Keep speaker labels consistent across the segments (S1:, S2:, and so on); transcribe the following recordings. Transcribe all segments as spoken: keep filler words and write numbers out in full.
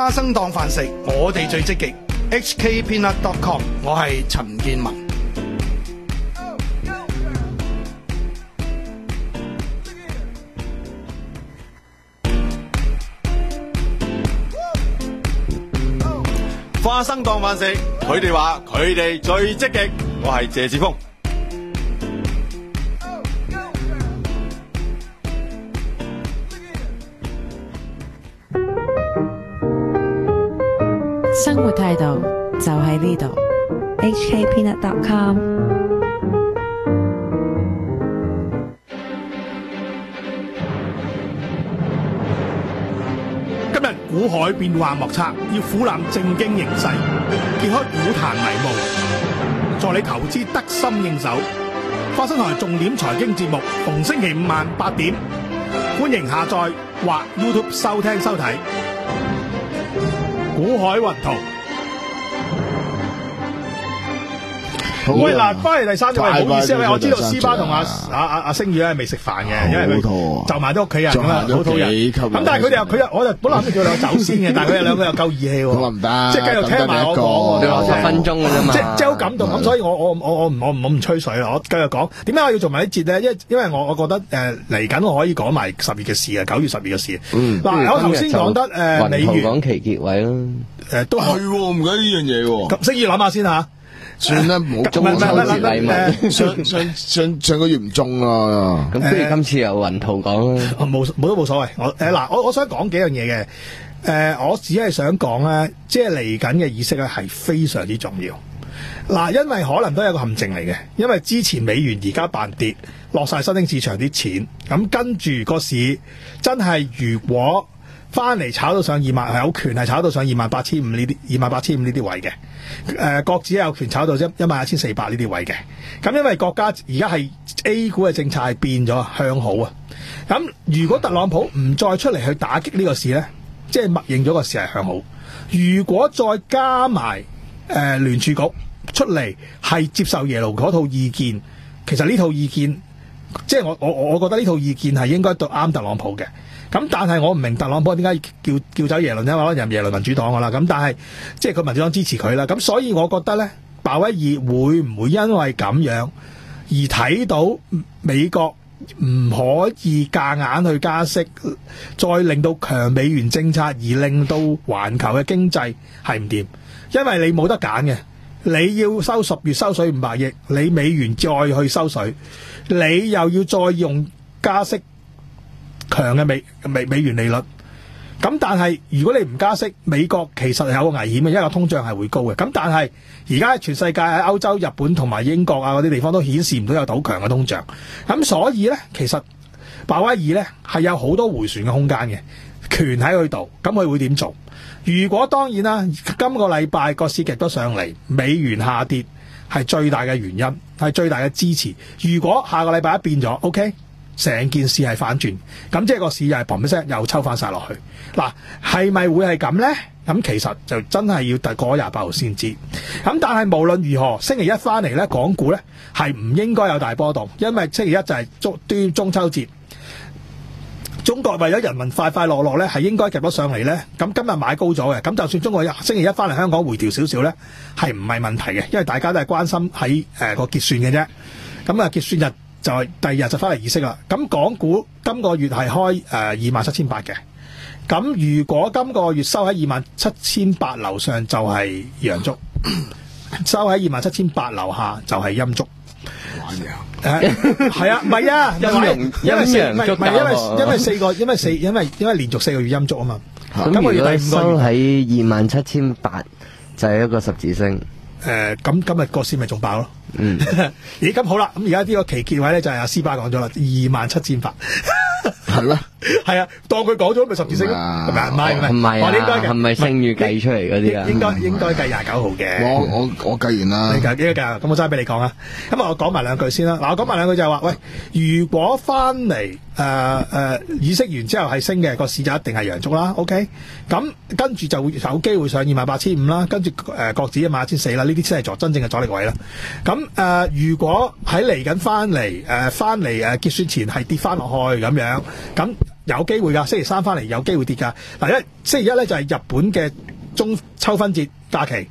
S1: 花生當飯食，我哋最積極。H K Peanut dot com， 我係陳建文。
S2: 花生當飯食，佢哋話佢哋最積極，我係謝志峰。
S3: 生活態度就喺呢度。
S4: H K Peanut dot com。
S5: 今日股海變幻莫測，要俯瞰正經形勢，揭開股壇迷霧，助你投資得心應手。花生台重點財經節目，逢星期五晚八點，歡迎下載或 YouTube 收聽收睇。股海雲圖。喂，嗱，翻嚟第三節，喂，唔好意思，喂，我知道斯巴同阿阿阿阿星宇咧未食飯嘅，因為佢就埋咗屋企人咁啊，好討人。咁但係佢哋又佢又，我就本來諗住叫兩個走先嘅，但係佢哋兩個又夠義氣喎。咁唔得，即係繼續聽埋我講。
S6: 你話十分鐘嘅啫嘛。即
S5: 係即係好感動咁，所以我我我我唔我唔我唔吹水啦，我繼續講。點解我要做埋呢節咧？因為因為我我覺得誒嚟緊我可以講埋十月嘅事啊，九月十月嘅事。嗱，我頭先講得誒美元
S6: 講期結位啦。
S5: 誒都係
S2: 喎，唔記得呢樣嘢喎。
S5: 咁星宇諗下先嚇。
S7: 算啦，唔好中秋節禮物。上上上上個月唔中啊，
S6: 咁不如今次由雲圖講啦。
S5: 冇冇都冇所謂。我誒嗱，我我想講幾樣嘢嘅。誒，我只係想講咧，即係嚟緊嘅議息咧係非常之重要。嗱，因為可能都係一個陷阱嚟嘅，因為之前美元而家扮跌，落晒新興市場啲錢，咁跟住個市真係如果翻嚟炒到上二萬，係有權係炒到上二萬八千五呢啲，二萬八千五呢啲位嘅。誒、呃，國指有權炒到一一萬一千四百呢啲位嘅。咁因為國家而家係 A 股嘅政策係變咗向好啊。咁如果特朗普唔再出嚟去打擊呢個市呢，即係默認咗個市係向好。如果再加埋誒、呃、聯儲局出嚟係接受耶魯嗰套意見，其實呢套意見即係我我我覺得呢套意見係應該對啱特朗普嘅。咁但係我唔明特朗普點解叫叫走耶倫，因為可能耶倫民主黨噶啦，咁但係即係佢民主黨支持佢啦，咁所以我覺得咧，鮑威爾會唔會因為咁樣而睇到美國唔可以夾硬去加息，再令到強美元政策而令到環球嘅經濟係唔掂？因為你冇得揀嘅，你要收十月收水五百億，你美元再去收水，你又要再用加息強嘅美美美元利率，咁但係如果你唔加息，美國其實係有個危險嘅，因為通脹係會高嘅。咁但係而家全世界喺歐洲、日本同埋英國啊嗰啲地方都顯示唔到有好強嘅通脹，咁所以呢，其實鮑威爾呢係有好多回旋嘅空間嘅，權喺佢度，咁佢會點做？如果當然啦，今個禮拜個市極都上嚟，美元下跌係最大嘅原因，係最大嘅支持。如果下個禮拜一變咗 ，OK。成件事係反轉，咁即係個市又係砰一聲又抽翻晒落去。嗱，係咪會係咁呢？咁其實就真係要過廿八號先知。咁但係無論如何，星期一翻嚟呢，港股呢係唔應該有大波動，因為星期一就係中端中秋節。中國為咗人民快快樂樂呢，係應該夾咗上嚟呢。咁今日買高咗嘅，咁就算中國星期一翻嚟香港回調少少呢，係唔係問題嘅？因為大家都係關心喺誒個結算嘅啫。咁啊結算日。就係第二日就翻嚟議息啦。咁港股今個月係開誒二萬七千八嘅。咁如果今個月收喺二萬七千八樓上就係陽燭，收喺二萬七千八樓下就係陰燭。玩嘢誒係啊，唔係啊，因為因為四唔係因為因為四個因為四因為因為連續四個月陰燭啊嘛。
S6: 咁如果收喺二萬七千八就係一個十字星。
S5: 誒咁今日個市咪仲爆咯？嗯，咦咁好啦，咁而家呢個期結位咧就係阿斯巴講咗啦，二萬七千八，係咩？係啊，當佢講咗咪十字星咯，係咪？唔係唔係，我應該
S6: 係咪剩餘計出嚟嗰啲啊？
S5: 應該應該計廿九號嘅。
S7: 我我我計完啦。
S5: 你計幾多計？咁我齋俾你講啊。咁啊，我講埋兩句先啦。嗱，我講埋兩句就係話，喂，如果翻嚟誒誒議息完之後係升嘅，個市就一定係陽燭啦。OK，咁跟住就會有機會上二萬八千五啦，跟住誒國指一萬一千四啦，呢啲先係阻真正嘅阻力位啦。咁誒、呃，如果喺嚟緊翻嚟誒翻嚟誒結算前係跌翻落去咁樣，咁有機會㗎，星期三翻嚟有機會跌㗎。嗱，因為星期一咧就係日本嘅中秋分節假期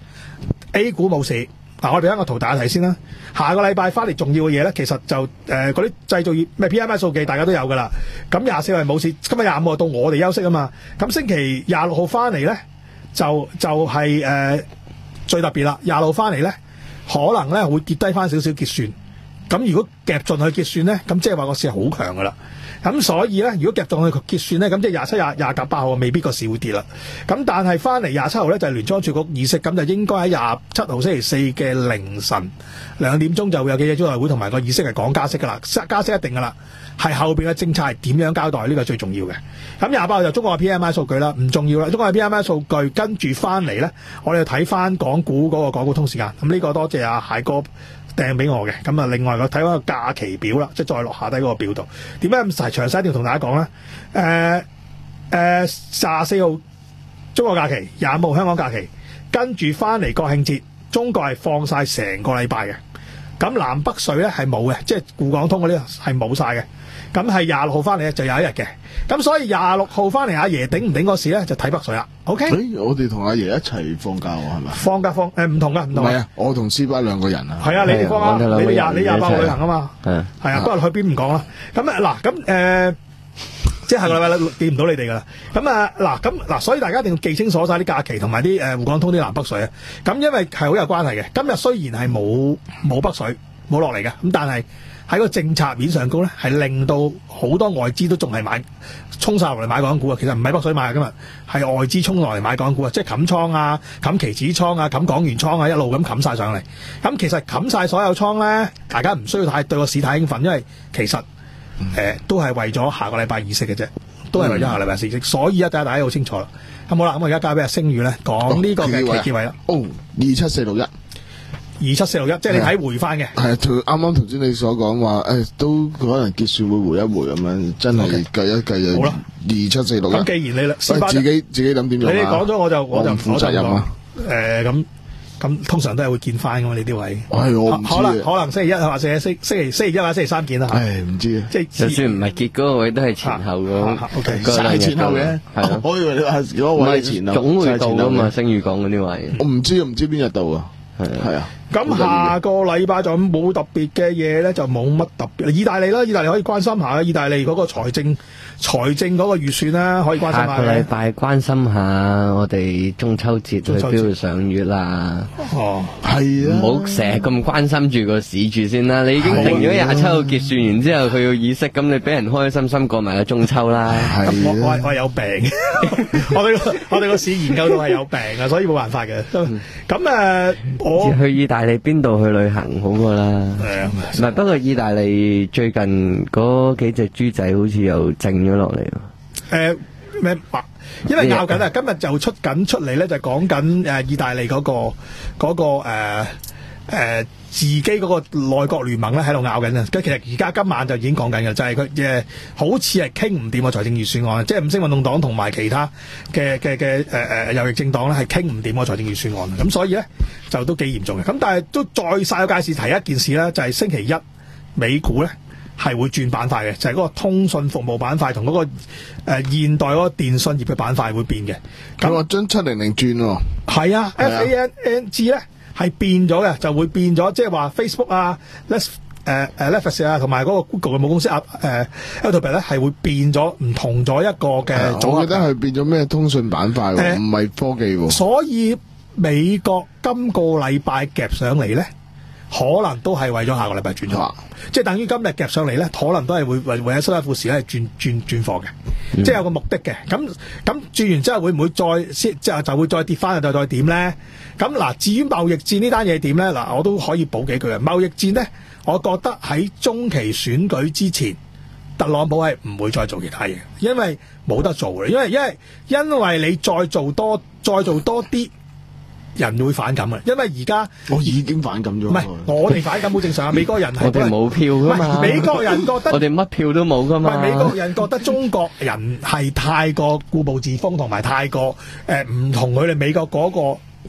S5: ，A 股冇市。嗱，我哋俾一個圖大家睇先啦。下個禮拜翻嚟重要嘅嘢咧，其實就誒嗰啲製造業咩 P M I 數據大家都有㗎啦。咁廿四號係冇市，今日廿五號到我哋休息啊嘛。咁星期廿六號翻嚟咧，就就係、是、誒、呃、最特別啦。廿六號翻嚟咧，可能咧會跌低翻少少結算。咁如果夾進去結算咧，咁即係話個市係好強㗎啦。咁所以咧，如果夾進去結算咧，咁即係廿七、廿廿八號未必個市會跌啦。咁但係翻嚟廿七號咧就係聯儲局議息，咁就應該喺廿七號星期四嘅凌晨兩點鐘就會有記者招待會同埋個議息係講加息㗎啦，加息一定㗎啦。係後邊嘅政策係點樣交代呢個最重要嘅。咁廿八號就中國嘅 P M I 數據啦，唔重要啦。中國嘅 P M I 數據跟住翻嚟咧，我哋睇翻港股嗰個港股通時間。咁呢個多謝阿蟹哥掟俾我嘅。咁啊，另外我睇翻個假期表啦，即係再落下低嗰個表度。點解咁詳細一定要同大家講咧？誒誒，廿四號中國假期，廿五號香港假期，跟住翻嚟國慶節，中國係放晒成個禮拜嘅。咁南北水咧係冇嘅，即係滬港通嗰啲係冇晒嘅。咁係廿六號翻嚟咧就有一日嘅。咁所以廿六號翻嚟阿爺頂唔頂個市咧就睇北水啦。OK？
S7: 誒，我哋同阿爺一齊放假喎，係咪？
S5: 放假放誒唔同噶，唔同。
S7: 唔係啊，我同斯巴兩個人啊。
S5: 係啊，你哋放假，你哋廿你廿八號旅行啊嘛。
S6: 係
S5: 係啊，不過去邊唔講啦。咁啊嗱，咁誒，即係下個禮拜見唔到你哋噶啦。咁啊嗱，咁嗱，所以大家一定要記清楚晒啲假期同埋啲誒滬港通啲南北水啊。咁因為係好有關係嘅。今日雖然係冇冇北水冇落嚟嘅，咁但係喺個政策面上高咧，係令到好多外資都仲係買衝晒落嚟買港股啊！其實唔係北水買，今日係外資衝落嚟買港股啊！即係冚倉啊、冚期指倉啊、冚港元倉啊，一路咁冚晒上嚟。咁其實冚晒所有倉咧，大家唔需要太對個市太興奮，因為其實誒、呃、都係為咗下個禮拜議息嘅啫，都係為咗下個禮拜議息。所以一大家大家好清楚啦。咁好啦，咁我而家交俾阿星宇咧講呢個嘅期結位啦。
S7: 哦，二七四六一。
S5: 二七四六一，即係你睇回翻嘅。
S7: 係，啱啱頭先你所講話，誒，都可能結算會回一回咁樣，真係計一計就。好啦，二七四六一。咁既然你啦，
S5: 自
S7: 己自己諗點用啊？
S5: 你哋講咗我就我就唔
S7: 負責任啊。
S5: 誒，咁咁通常都係會見翻噶嘛？呢啲位。
S7: 係我唔知。可
S5: 能可能星期一或者星星期星期一或者星期三見啦。
S7: 唉，唔知啊。
S5: 即係
S6: 就算唔係結嗰個位，都係前後咁。O K，
S7: 係前後嘅。係咯。我以為你話嗰個位前後。
S6: 總會到噶嘛？星宇講嗰啲位。
S7: 我唔知唔知邊日到啊？係係啊。
S5: 咁下個禮拜就冇特別嘅嘢咧，就冇乜特別。意大利啦，意大利可以關心下，意大利嗰個財政財政嗰個預算啦，可以關心下。
S6: 下個禮拜關心下我哋中秋節去邊度賞月啦。
S5: 哦，
S7: 係啊，
S6: 唔好成日咁關心住個市住先啦。你已經定咗廿七號結算完之後，佢要議息，咁你俾人開開心心過埋個中秋啦。
S5: 係、啊，我我係有病，我哋我哋個市研究到係有病啊，所以冇辦法嘅。咁誒、呃，我
S6: 去意大利邊度去旅行好過啦。係啊，唔係，不過意大利最近嗰幾隻豬仔好似又靜咗落嚟。誒、
S5: 呃、咩？因為拗緊啊，今日就出緊出嚟咧，就講緊誒意大利嗰、嗰個嗰、嗰個誒誒、呃呃、自己嗰個內閣聯盟咧喺度拗緊啊。其實而家今晚就已經講緊嘅，就係佢誒好似係傾唔掂個財政預算案，即係五星運動黨同埋其他嘅嘅嘅誒誒右翼政黨咧係傾唔掂個財政預算案。咁所以咧就都幾嚴重嘅。咁但係都再曬個介紹提一件事咧，就係、是、星期一美股咧係會轉板塊嘅，就係、是、嗰個通訊服務板塊同嗰個誒、呃、現代嗰個電信業嘅板塊會變嘅。
S7: 咁我將七零零轉喎。係
S5: 啊 ，F A N N G 咧係變咗嘅，就會變咗，即係話 Facebook 啊、Let's 誒誒 Netflix 啊，同埋嗰個 Google 嘅母公司啊誒 Alphabet 咧係會變咗唔同咗一個嘅組合。
S7: 我記得係變咗咩通訊板塊喎，唔係科技喎。
S5: 所以美國今個禮拜夾上嚟咧，可能都係為咗下個禮拜轉咗，即係等於今日夾上嚟咧，可能都係會為為喺收市富時咧轉轉轉貨嘅，即係有個目的嘅。咁咁轉完之後會唔會再先即係就會再跌翻，就再點咧？咁嗱，至於貿易戰呢單嘢點咧？嗱，我都可以補幾句啊。貿易戰咧，我覺得喺中期選舉之前，特朗普係唔會再做其他嘢，因為冇得做嘅，因為因為因為你再做多再做多啲。人會反感啊，因為而家
S7: 我已經反感咗。
S5: 唔係我哋反感好正常啊，美國人係
S6: 我哋冇票噶嘛，
S5: 美國人覺得
S6: 我哋乜票都冇噶嘛。
S5: 美國人覺得中國人係太過固步自封，同埋太過誒唔同佢哋美國嗰個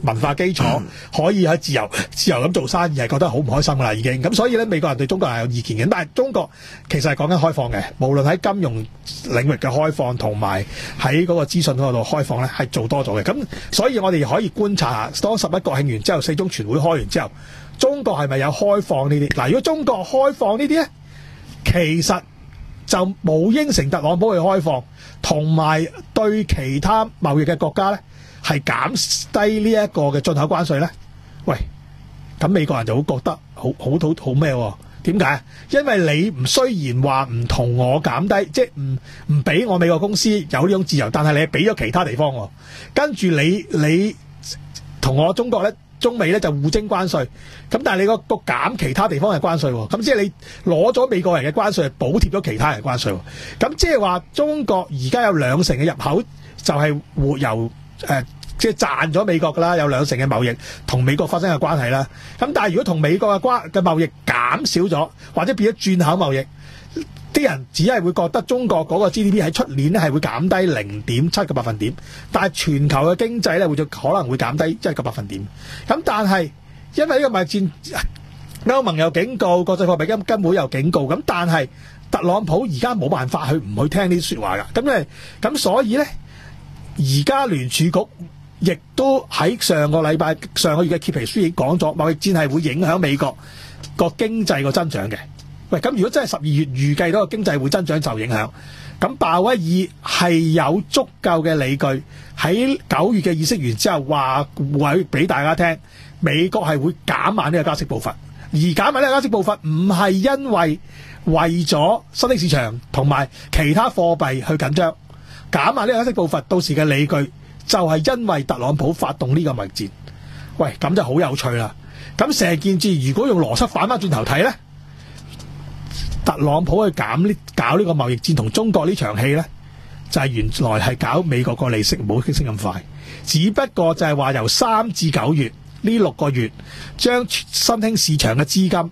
S5: 文化基礎，可以喺自由自由咁做生意，係覺得好唔開心噶啦已經。咁所以咧，美國人對中國係有意見嘅。但係中國其實係講緊開放嘅，無論喺金融領域嘅開放同埋喺嗰個資訊嗰度開放咧，係做多咗嘅。咁所以我哋可以觀察下，當十一國慶完之後，四中全會開完之後，中國係咪有開放呢啲？嗱，如果中國開放呢啲咧，其實就冇應承特朗普去開放，同埋對其他貿易嘅國家咧係減低呢一個嘅進口關稅咧。喂，咁美國人就會覺得好好好好咩喎？點解？因為你唔雖然話唔同我減低，即係唔唔俾我美國公司有呢種自由，但係你係俾咗其他地方喎。跟住你你同我中國咧。中美咧就互徵關稅，咁但係你個個減其他地方嘅關稅喎，咁即係你攞咗美國人嘅關稅，補貼咗其他人嘅關稅喎，咁即係話中國而家有兩成嘅入口就係會由誒即係賺咗美國㗎啦，有兩成嘅貿易同美國發生嘅關係啦，咁但係如果同美國嘅關嘅貿易減少咗，或者變咗轉口貿易。啲人只係會覺得中國嗰個 G D P 喺出年咧係會減低零點七個百分點，但係全球嘅經濟咧會就可能會減低一個百分點。咁但係因為呢個貿易戰，歐盟又警告，國際貨幣基金會又警告，咁但係特朗普而家冇辦法去唔去聽呢啲説話㗎。咁咧咁所以咧，而家聯儲局亦都喺上個禮拜上個月嘅揭皮書已經講咗，貿易戰係會影響美國個經濟個增長嘅。喂，咁如果真係十二月預計到個經濟會增長受影響，咁鮑威爾係有足夠嘅理據喺九月嘅議息完之後話會俾大家聽，美國係會減慢呢個加息步伐，而減慢呢個加息步伐唔係因為為咗新興市場同埋其他貨幣去緊張，減慢呢個加息步伐到時嘅理據就係因為特朗普發動呢個貿易戰。喂，咁就好有趣啦！咁成件事如果用邏輯反翻轉頭睇呢，特朗普去減呢搞呢個貿易戰同中國呢場戲呢，就係、是、原來係搞美國個利息唔好升咁快，只不過就係話由三至九月呢六個月，將新興市場嘅資金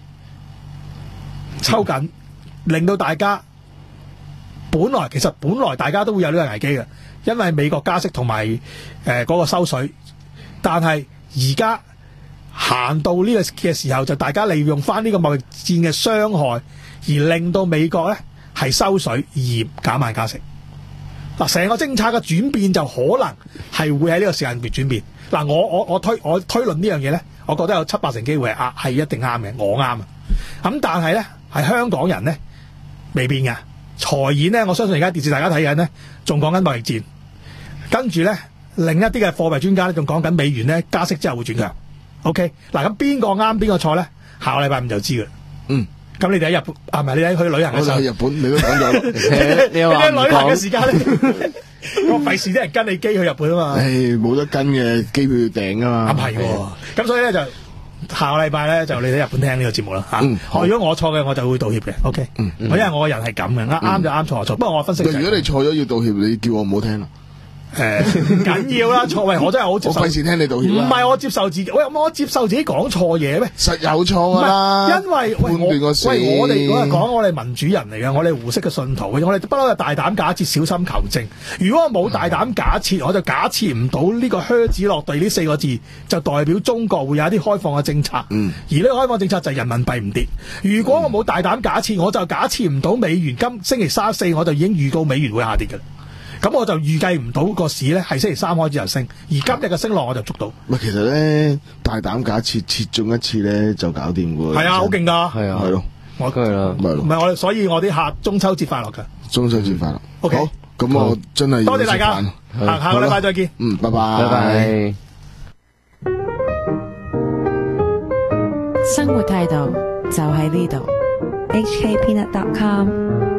S5: 抽緊，令到大家本來其實本來大家都會有呢個危機嘅，因為美國加息同埋誒嗰個收水，但係而家行到呢個嘅時候，就大家利用翻呢個貿易戰嘅傷害，而令到美國咧係收水而減慢加息。嗱，成個政策嘅轉變就可能係會喺呢個時間段轉變。嗱，我我我推我推論呢樣嘢咧，我覺得有七八成機會係啱，係一定啱嘅，我啱啊。咁但係咧，係香港人咧未變嘅財演咧，我相信而家電視大家睇緊咧，仲講緊貿易戰，跟住咧另一啲嘅貨幣專家咧，仲講緊美元咧加息之後會轉強。OK， 嗱，咁邊個啱邊個錯咧？下個禮拜五就知㗎。嗯，咁你哋喺日本啊，唔係你喺去旅行嘅時候，
S7: 我去日本，你都講咗。
S5: 你喺旅行嘅時間咧，我費事啲人跟你機去日本啊嘛。
S7: 誒，冇得跟嘅，機票要訂啊嘛。
S5: 咁係喎，咁所以咧就下個禮拜咧就你喺日本聽呢個節目啦嚇。嗯，如果我錯嘅我就會道歉嘅。OK，嗯，因為我個人係咁嘅，啱啱就啱，錯就錯。不過我分析。
S7: 如果你錯咗要道歉，你叫我唔好聽啦。
S5: 誒，唔緊要啦，錯喂，我真係好接受。
S7: 我費事聽你道歉。
S5: 唔係我接受自己，喂，我接受自己講錯嘢咩？
S7: 實有錯噶啦。
S5: 因為喂我喂我哋嗰日講我哋民主人嚟嘅，我哋胡適嘅信徒，我哋不嬲就大膽假設，小心求證。如果我冇大膽假設，我就假設唔到呢個靴子落地呢四個字，就代表中國會有一啲開放嘅政策。嗯。而呢個開放政策就係人民幣唔跌。如果我冇大膽假設，我就假設唔到美元今星期三四我就已經預告美元會下跌嘅。咁我就預計唔到個市咧係星期三開始就升，而今日嘅升浪我就捉到。
S7: 唔係，其實咧大膽假設切中一次咧就搞掂㗎。
S5: 係啊，好勁㗎。係啊，
S7: 係咯，
S5: 我係啦，唔係我哋，所以我啲客中秋節快樂㗎。
S7: 中秋節快樂。
S5: OK，
S7: 好，咁我真係
S5: 多謝大家，下下個禮拜再見。
S7: 嗯，拜拜，
S6: 拜拜。
S3: 生活態度就喺呢度。
S4: H K Peanut dot com